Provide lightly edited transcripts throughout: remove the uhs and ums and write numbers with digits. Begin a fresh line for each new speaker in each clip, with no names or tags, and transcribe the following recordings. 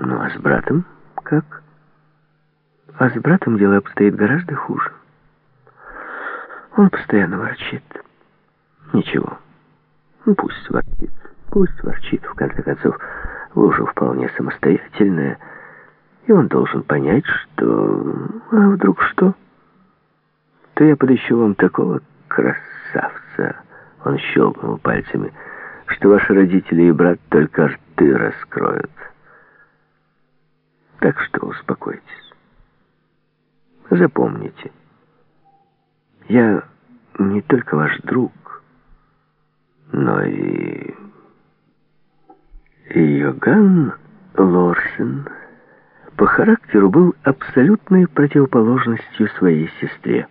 Ну, а с братом как? А с братом дело обстоит гораздо хуже. Он постоянно ворчит. Ничего. Ну, пусть ворчит. Пусть ворчит, в конце концов. Вы уже вполне самостоятельная. И он должен понять, что... А вдруг что? То я подыщу вам такого красавца. Он щелкнул пальцами, что ваши родители и брат только рты раскроют. Так что успокойтесь. Запомните, я не только ваш друг, но и Йоган Лорсен по характеру был абсолютной противоположностью своей сестре.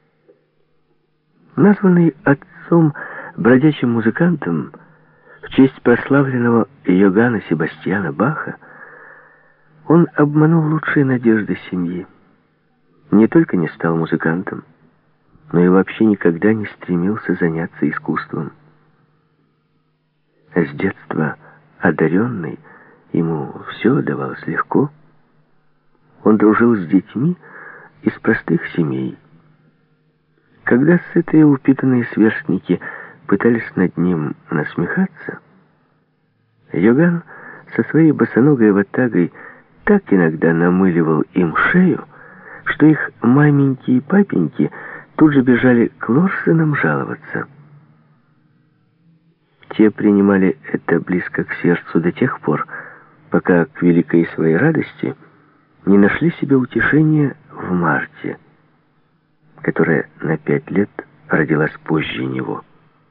Названный отцом бродячим музыкантом в честь прославленного Йоганна Себастьяна Баха, он обманул лучшие надежды семьи. Не только не стал музыкантом, но и вообще никогда не стремился заняться искусством. С детства одаренный, ему все давалось легко. Он дружил с детьми из простых семей. Когда сытые упитанные сверстники пытались над ним насмехаться, Йоган со своей босоногой ватагой так иногда намыливал им шею, что их маменьки и папеньки тут же бежали к Лорсенам жаловаться. Те принимали это близко к сердцу до тех пор, пока к великой своей радости не нашли себе утешения в Марте, которая на 5 лет родилась позже него.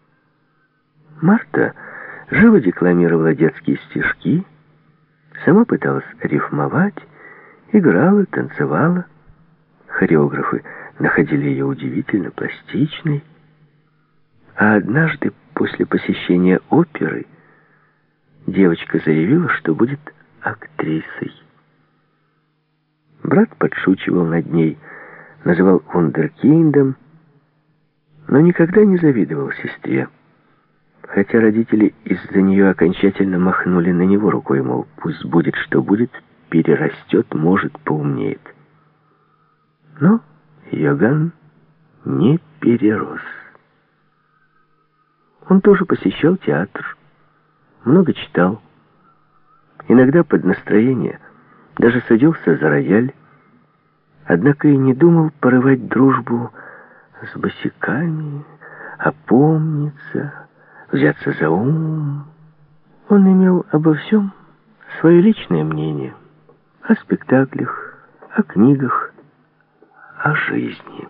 Марта живо декламировала детские стишки, сама пыталась рифмовать, играла, танцевала. Хореографы находили ее удивительно пластичной. А однажды, после посещения оперы, девочка заявила, что будет актрисой. Брат подшучивал над ней, называл вундеркиндом, но никогда не завидовал сестре. Хотя родители из-за нее окончательно махнули на него рукой, мол, пусть будет, что будет, перерастет, может, поумнеет. Но Йоган не перерос. Он тоже посещал театр, много читал. Иногда под настроение даже садился за рояль, однако и не думал порывать дружбу с босяками, опомниться, взяться за ум. Он имел обо всем свое личное мнение. О спектаклях, о книгах, о жизни.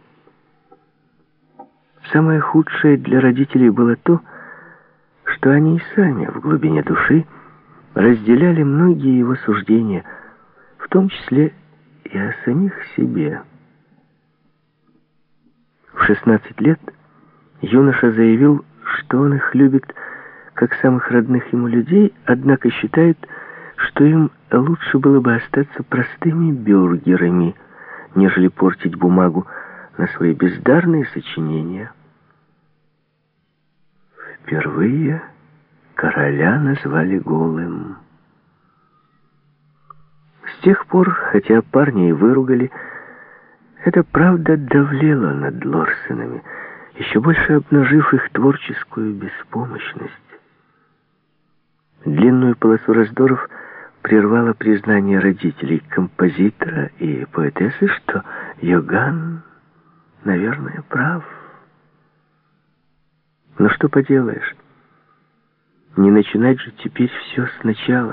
Самое худшее для родителей было то, что они и сами в глубине души разделяли многие его суждения, в том числе и о самих себе. В 16 лет юноша заявил, что он их любит как самых родных ему людей, однако считает, что им лучше было бы остаться простыми бюргерами, нежели портить бумагу на свои бездарные сочинения. Впервые короля назвали голым. С тех пор, хотя парни и выругали, эта правда давлела над Лорсенами, еще больше обнажив их творческую беспомощность. Длинную полосу раздоров прервало признание родителей композитора и поэтессы, что Йоган, наверное, прав. Но что поделаешь, не начинать же теперь все сначала.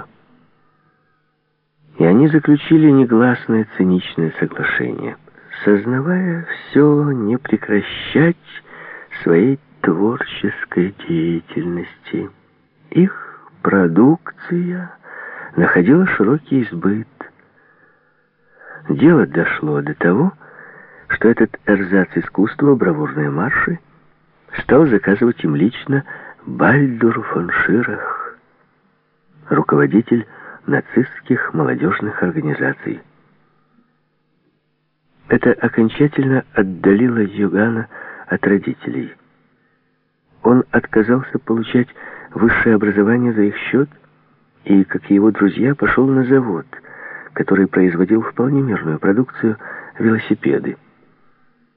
И они заключили негласное циничное соглашение, сознавая все, не прекращать своей творческой деятельности. Их продукция находила широкий сбыт. Дело дошло до того, что этот эрзац искусства, бравурные марши, стал заказывать им лично Бальдур фон Ширах, руководитель нацистских молодежных организаций. Это окончательно отдалило Йогана от родителей. Он отказался получать высшее образование за их счет и, как и его друзья, пошел на завод, который производил вполне мирную продукцию — велосипеды.